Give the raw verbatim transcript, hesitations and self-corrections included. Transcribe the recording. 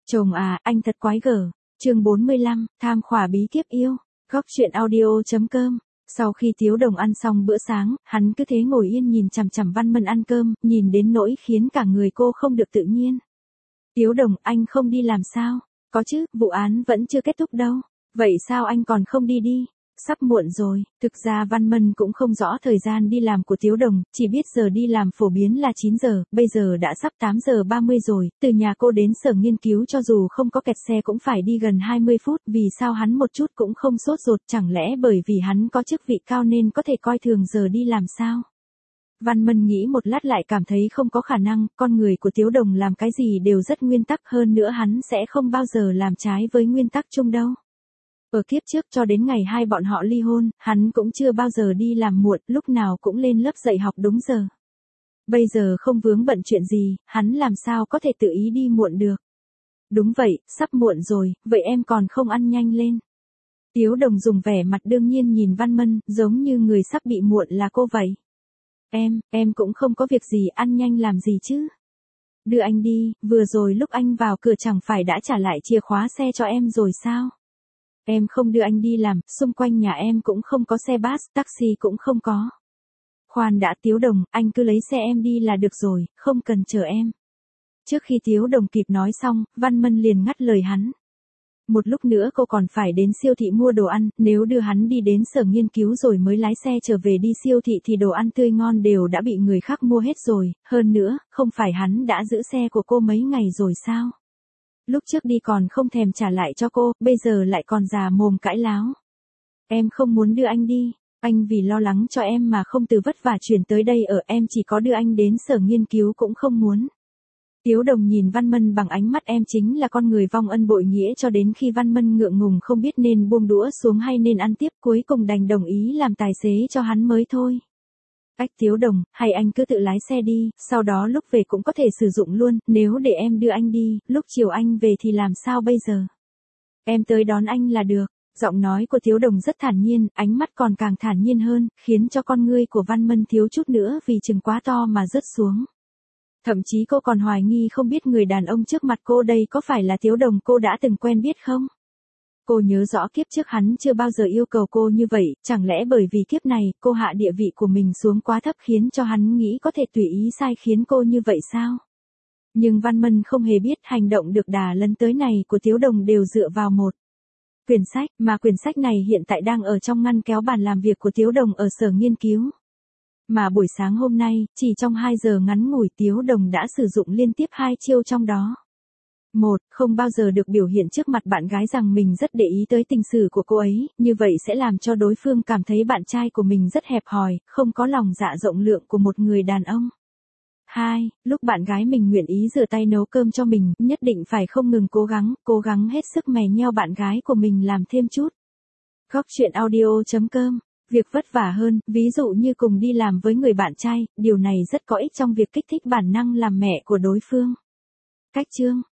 Chồng à, anh thật quái gở. Chương bốn mươi lăm, tham khỏa bí kíp yêu. Góc truyện audio.com. Sau khi Tiếu Đồng ăn xong bữa sáng, hắn cứ thế ngồi yên nhìn chằm chằm Văn Mân ăn cơm, nhìn đến nỗi khiến cả người cô không được tự nhiên. Tiếu Đồng, anh không đi làm sao? Có chứ, vụ án vẫn chưa kết thúc đâu. Vậy sao anh còn không đi đi? Sắp muộn rồi. Thực ra Văn Mân cũng không rõ thời gian đi làm của Tiếu Đồng, chỉ biết giờ đi làm phổ biến là chín giờ, bây giờ đã sắp tám giờ ba mươi rồi, từ nhà cô đến sở nghiên cứu cho dù không có kẹt xe cũng phải đi gần hai mươi phút, vì sao hắn một chút cũng không sốt ruột, chẳng lẽ bởi vì hắn có chức vị cao nên có thể coi thường giờ đi làm sao? Văn Mân nghĩ một lát lại cảm thấy không có khả năng, con người của Tiếu Đồng làm cái gì đều rất nguyên tắc, hơn nữa hắn sẽ không bao giờ làm trái với nguyên tắc chung đâu. Ở kiếp trước cho đến ngày hai bọn họ ly hôn, hắn cũng chưa bao giờ đi làm muộn, lúc nào cũng lên lớp dạy học đúng giờ. Bây giờ không vướng bận chuyện gì, hắn làm sao có thể tự ý đi muộn được. Đúng vậy, sắp muộn rồi, vậy em còn không ăn nhanh lên. Tiếu Đồng dùng vẻ mặt đương nhiên nhìn Văn Mân, giống như người sắp bị muộn là cô vậy. Em, em cũng không có việc gì, ăn nhanh làm gì chứ. Đưa anh đi, vừa rồi lúc anh vào cửa chẳng phải đã trả lại chìa khóa xe cho em rồi sao? Em không đưa anh đi làm, xung quanh nhà em cũng không có xe bus, taxi cũng không có. Khoan đã Tiếu Đồng, anh cứ lấy xe em đi là được rồi, không cần chờ em. Trước khi Tiếu Đồng kịp nói xong, Văn Mân liền ngắt lời hắn. Một lúc nữa cô còn phải đến siêu thị mua đồ ăn, nếu đưa hắn đi đến sở nghiên cứu rồi mới lái xe trở về đi siêu thị thì đồ ăn tươi ngon đều đã bị người khác mua hết rồi, hơn nữa, không phải hắn đã giữ xe của cô mấy ngày rồi sao? Lúc trước đi còn không thèm trả lại cho cô, bây giờ lại còn già mồm cãi láo. Em không muốn đưa anh đi, anh vì lo lắng cho em mà không từ vất vả chuyển tới đây ở, em chỉ có đưa anh đến sở nghiên cứu cũng không muốn. Tiếu Đồng nhìn Văn Mân bằng ánh mắt em chính là con người vong ân bội nghĩa cho đến khi Văn Mân ngượng ngùng không biết nên buông đũa xuống hay nên ăn tiếp, cuối cùng đành đồng ý làm tài xế cho hắn mới thôi. Ách Tiếu Đồng, hay anh cứ tự lái xe đi, sau đó lúc về cũng có thể sử dụng luôn, nếu để em đưa anh đi, lúc chiều anh về thì làm sao bây giờ? Em tới đón anh là được. Giọng nói của Tiếu Đồng rất thản nhiên, ánh mắt còn càng thản nhiên hơn, khiến cho con ngươi của Văn Mân thiếu chút nữa vì chừng quá to mà rớt xuống. Thậm chí cô còn hoài nghi không biết người đàn ông trước mặt cô đây có phải là Tiếu Đồng cô đã từng quen biết không? Cô nhớ rõ kiếp trước hắn chưa bao giờ yêu cầu cô như vậy, chẳng lẽ bởi vì kiếp này, cô hạ địa vị của mình xuống quá thấp khiến cho hắn nghĩ có thể tùy ý sai khiến cô như vậy sao? Nhưng Văn Mân không hề biết hành động được đà lấn tới này của Tiếu Đồng đều dựa vào một quyển sách, mà quyển sách này hiện tại đang ở trong ngăn kéo bàn làm việc của Tiếu Đồng ở sở nghiên cứu. Mà buổi sáng hôm nay, chỉ trong hai giờ ngắn ngủi Tiếu Đồng đã sử dụng liên tiếp hai chiêu trong đó. Một, không bao giờ được biểu hiện trước mặt bạn gái rằng mình rất để ý tới tình sử của cô ấy, như vậy sẽ làm cho đối phương cảm thấy bạn trai của mình rất hẹp hòi, không có lòng dạ rộng lượng của một người đàn ông. Hai, lúc bạn gái mình nguyện ý rửa tay nấu cơm cho mình, nhất định phải không ngừng cố gắng, cố gắng hết sức mè nheo bạn gái của mình làm thêm chút. Góc truyện audio.com. Việc vất vả hơn, ví dụ như cùng đi làm với người bạn trai, điều này rất có ích trong việc kích thích bản năng làm mẹ của đối phương. Cách chương